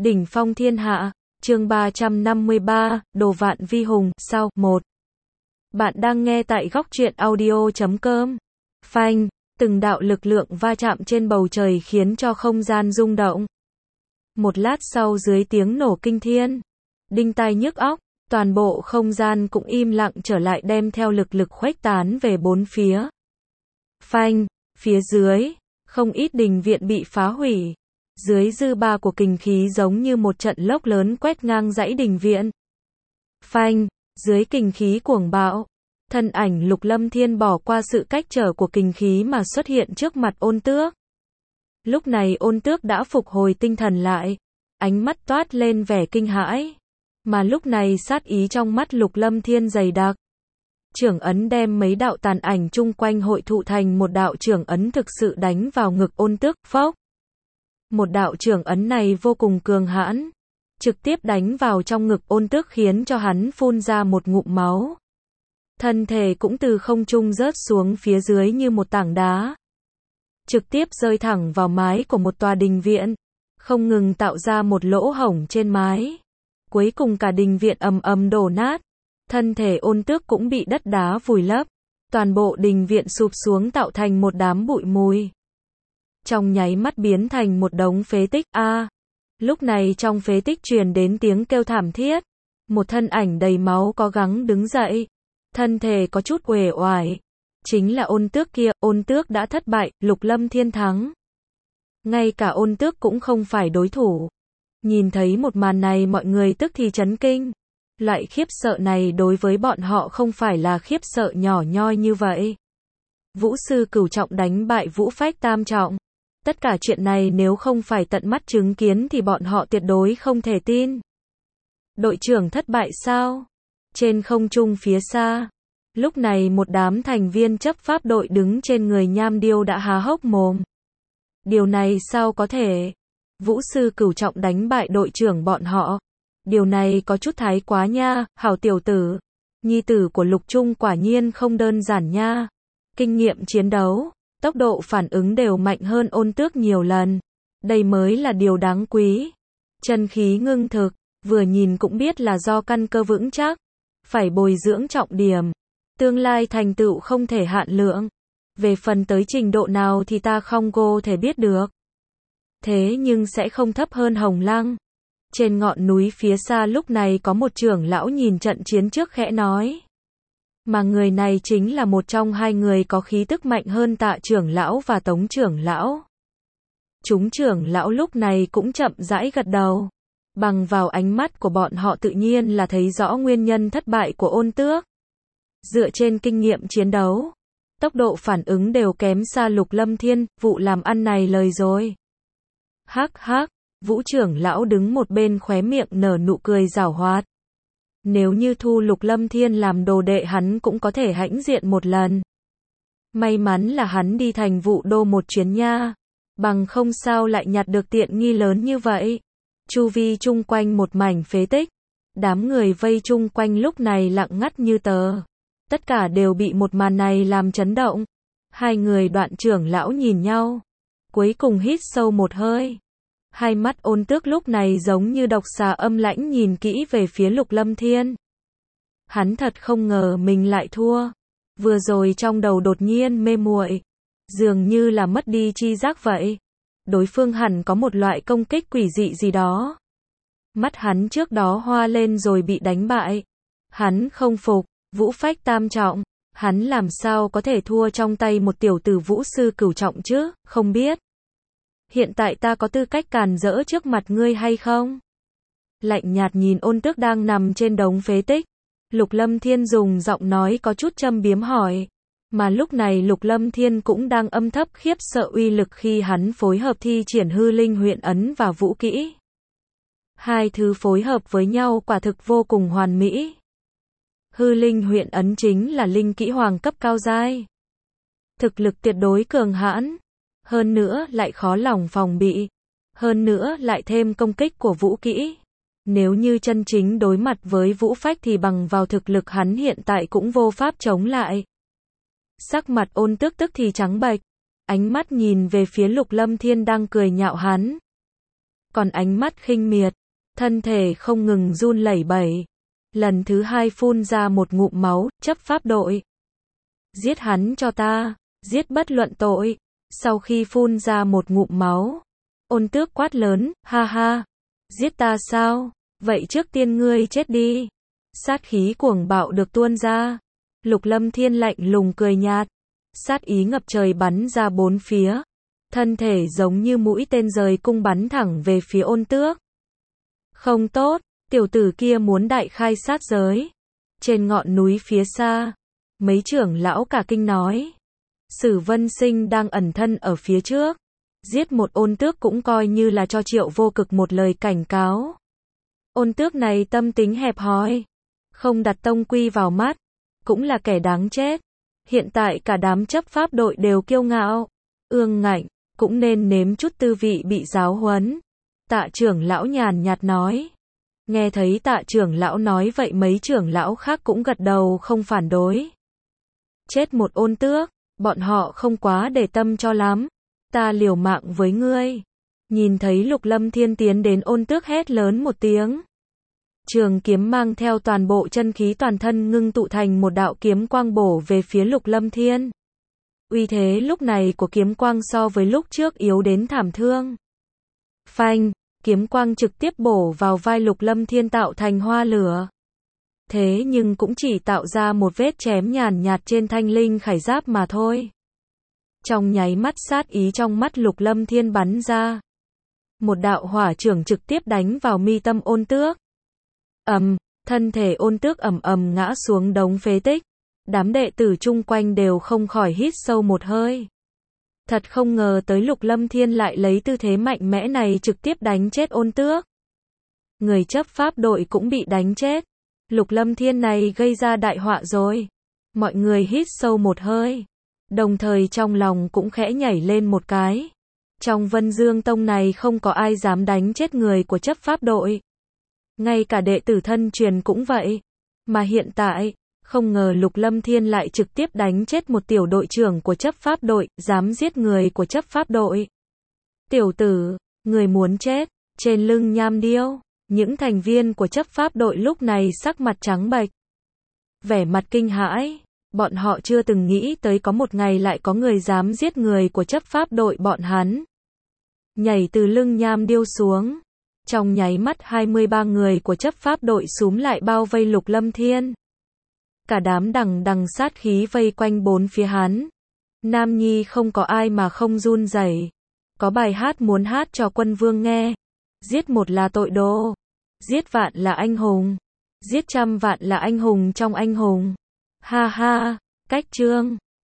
Đỉnh phong thiên hạ, chương 353, Đồ vạn vi hùng, sau, 1. Bạn đang nghe tại góc truyện audio.com. Phanh, từng đạo lực lượng va chạm trên bầu trời khiến cho không gian rung động. Một lát sau dưới tiếng nổ kinh thiên, đinh tai nhức óc, toàn bộ không gian cũng im lặng trở lại đem theo lực khuếch tán về bốn phía. Phanh, phía dưới, không ít đình viện bị phá hủy. Dưới dư ba của kình khí giống như một trận lốc lớn quét ngang dãy đình viện. Phanh, dưới kình khí cuồng bạo, thân ảnh Lục Lâm Thiên bỏ qua sự cách trở của kình khí mà xuất hiện trước mặt Ôn Tước. Lúc này Ôn Tước đã phục hồi tinh thần lại, ánh mắt toát lên vẻ kinh hãi, mà lúc này sát ý trong mắt Lục Lâm Thiên dày đặc. Chưởng ấn đem mấy đạo tàn ảnh chung quanh hội tụ thành một đạo chưởng ấn thực sự đánh vào ngực Ôn Tước, phốc. Một đạo chưởng ấn này vô cùng cường hãn, trực tiếp đánh vào trong ngực Ôn Tước khiến cho hắn phun ra một ngụm máu. Thân thể cũng từ không trung rớt xuống phía dưới như một tảng đá, trực tiếp rơi thẳng vào mái của một tòa đình viện, không ngừng tạo ra một lỗ hổng trên mái. Cuối cùng cả đình viện ầm ầm đổ nát, thân thể Ôn Tước cũng bị đất đá vùi lấp, toàn bộ đình viện sụp xuống tạo thành một đám bụi mùi. Trong nháy mắt biến thành một đống phế tích. Lúc này trong phế tích truyền đến tiếng kêu thảm thiết. Một thân ảnh đầy máu cố gắng đứng dậy, thân thể có chút uể oải. Chính là Ôn Tước kia. Ôn Tước đã thất bại, Lục Lâm Thiên thắng. Ngay cả Ôn Tước cũng không phải đối thủ. Nhìn thấy một màn này mọi người tức thì chấn kinh. Loại khiếp sợ này đối với bọn họ không phải là khiếp sợ nhỏ nhoi như vậy. Vũ sư cửu trọng đánh bại Vũ phách tam trọng. Tất cả chuyện này nếu không phải tận mắt chứng kiến thì bọn họ tuyệt đối không thể tin. Đội trưởng thất bại sao? Trên không trung phía xa, lúc này một đám thành viên chấp pháp đội đứng trên người Nham Điêu đã há hốc mồm. Điều này sao có thể? Vũ sư cửu trọng đánh bại đội trưởng bọn họ. Điều này có chút thái quá nha, hảo tiểu tử. Nhi tử của Lục Trung quả nhiên không đơn giản nha. Kinh nghiệm chiến đấu, tốc độ phản ứng đều mạnh hơn Ôn Tước nhiều lần. Đây mới là điều đáng quý. Chân khí ngưng thực, vừa nhìn cũng biết là do căn cơ vững chắc. Phải bồi dưỡng trọng điểm. Tương lai thành tựu không thể hạn lượng. Về phần tới trình độ nào thì ta không thể biết được. Thế nhưng sẽ không thấp hơn Hồng Lăng. Trên ngọn núi phía xa lúc này có một trưởng lão nhìn trận chiến trước khẽ nói. Mà người này chính là một trong hai người có khí tức mạnh hơn Tạ trưởng lão và Tống trưởng lão. Chúng trưởng lão lúc này cũng chậm rãi gật đầu. Bằng vào ánh mắt của bọn họ tự nhiên là thấy rõ nguyên nhân thất bại của Ôn Tước. Dựa trên kinh nghiệm chiến đấu, tốc độ phản ứng đều kém xa Lục Lâm Thiên, vụ làm ăn này lời rồi. Hắc hắc, Vũ trưởng lão đứng một bên khóe miệng nở nụ cười giảo hoạt. Nếu như thu Lục Lâm Thiên làm đồ đệ hắn cũng có thể hãnh diện một lần. May mắn là hắn đi thành Vũ Đô một chuyến nha. Bằng không sao lại nhặt được tiện nghi lớn như vậy. Chu vi chung quanh một mảnh phế tích. Đám người vây chung quanh lúc này lặng ngắt như tờ. Tất cả đều bị một màn này làm chấn động. Hai người Đoạn trưởng lão nhìn nhau. Cuối cùng hít sâu một hơi. Hai mắt Ôn Tước lúc này giống như độc xà âm lãnh nhìn kỹ về phía Lục Lâm Thiên. Hắn thật không ngờ mình lại thua. Vừa rồi trong đầu đột nhiên mê muội, dường như là mất đi chi giác vậy. Đối phương hẳn có một loại công kích quỷ dị gì đó. Mắt hắn trước đó hoa lên rồi bị đánh bại. Hắn không phục, Vũ phách tam trọng. Hắn làm sao có thể thua trong tay một tiểu tử Vũ sư cửu trọng chứ, không biết. Hiện tại ta có tư cách càn rỡ trước mặt ngươi hay không? Lạnh nhạt nhìn Ôn Tước đang nằm trên đống phế tích. Lục Lâm Thiên dùng giọng nói có chút châm biếm hỏi. Mà lúc này Lục Lâm Thiên cũng đang âm thầm khiếp sợ uy lực khi hắn phối hợp thi triển hư linh huyền ấn và vũ kỹ. Hai thứ phối hợp với nhau quả thực vô cùng hoàn mỹ. Hư linh huyền ấn chính là linh kỹ hoàng cấp cao giai. Thực lực tuyệt đối cường hãn. Hơn nữa lại khó lòng phòng bị. Hơn nữa lại thêm công kích của vũ kỹ. Nếu như chân chính đối mặt với Vũ phách thì bằng vào thực lực hắn hiện tại cũng vô pháp chống lại. Sắc mặt Ôn Tước tức thì trắng bệch. Ánh mắt nhìn về phía Lục Lâm Thiên đang cười nhạo hắn. còn ánh mắt khinh miệt, thân thể không ngừng run lẩy bẩy. Lần thứ hai phun ra một ngụm máu, chấp pháp đội. Giết hắn cho ta, giết bất luận tội. Sau khi phun ra một ngụm máu, Ôn Tước quát lớn, ha ha, giết ta sao? Vậy trước tiên ngươi chết đi. Sát khí cuồng bạo được tuôn ra. Lục Lâm Thiên lạnh lùng cười nhạt, sát ý ngập trời bắn ra bốn phía. Thân thể giống như mũi tên rời cung bắn thẳng về phía Ôn Tước. Không tốt, tiểu tử kia muốn đại khai sát giới. Trên ngọn núi phía xa, mấy trưởng lão cả kinh nói. Sử Vân Sinh đang ẩn thân ở phía trước. Giết một Ôn Tước cũng coi như là cho Triệu Vô Cực một lời cảnh cáo. Ôn Tước này tâm tính hẹp hòi, không đặt tông quy vào mắt, cũng là kẻ đáng chết. Hiện tại cả đám chấp pháp đội đều kiêu ngạo, ương ngạnh, cũng nên nếm chút tư vị bị giáo huấn. Tạ trưởng lão nhàn nhạt nói. Nghe thấy Tạ trưởng lão nói vậy mấy trưởng lão khác cũng gật đầu không phản đối. Chết một Ôn Tước, bọn họ không quá để tâm cho lắm. Ta liều mạng với ngươi. Nhìn thấy Lục Lâm Thiên tiến đến, Ôn Tước hét lớn một tiếng. Trường kiếm mang theo toàn bộ chân khí toàn thân ngưng tụ thành một đạo kiếm quang bổ về phía Lục Lâm Thiên. Uy thế lúc này của kiếm quang so với lúc trước yếu đến thảm thương. Phanh, kiếm quang trực tiếp bổ vào vai Lục Lâm Thiên tạo thành hoa lửa. Thế nhưng cũng chỉ tạo ra một vết chém nhàn nhạt trên thanh linh khải giáp mà thôi. Trong nháy mắt sát ý trong mắt Lục Lâm Thiên bắn ra. Một đạo hỏa chưởng trực tiếp đánh vào mi tâm Ôn Tước. Thân thể Ôn Tước ầm ầm ngã xuống đống phế tích. Đám đệ tử chung quanh đều không khỏi hít sâu một hơi. Thật không ngờ tới Lục Lâm Thiên lại lấy tư thế mạnh mẽ này trực tiếp đánh chết Ôn Tước. Người chấp pháp đội cũng bị đánh chết. Lục Lâm Thiên này gây ra đại họa rồi. Mọi người hít sâu một hơi, đồng thời trong lòng cũng khẽ nhảy lên một cái. Trong Vân Dương Tông này không có ai dám đánh chết người của chấp pháp đội. Ngay cả đệ tử thân truyền cũng vậy. Mà hiện tại, không ngờ Lục Lâm Thiên lại trực tiếp đánh chết một tiểu đội trưởng của chấp pháp đội, dám giết người của chấp pháp đội. Tiểu tử, người muốn chết. Trên lưng Nham Điêu, những thành viên của chấp pháp đội lúc này sắc mặt trắng bệch, vẻ mặt kinh hãi. Bọn họ chưa từng nghĩ tới có một ngày lại có người dám giết người của chấp pháp đội bọn hắn. Nhảy từ lưng Nham Điêu xuống. Trong nháy mắt 23 người của chấp pháp đội xúm lại bao vây Lục Lâm Thiên. Cả đám đằng đằng sát khí vây quanh bốn phía hắn. Nam nhi không có ai mà không run rẩy. Có bài hát muốn hát cho quân vương nghe. Giết một là tội đồ, giết vạn là anh hùng, giết trăm vạn là anh hùng trong anh hùng. Ha ha, cách chương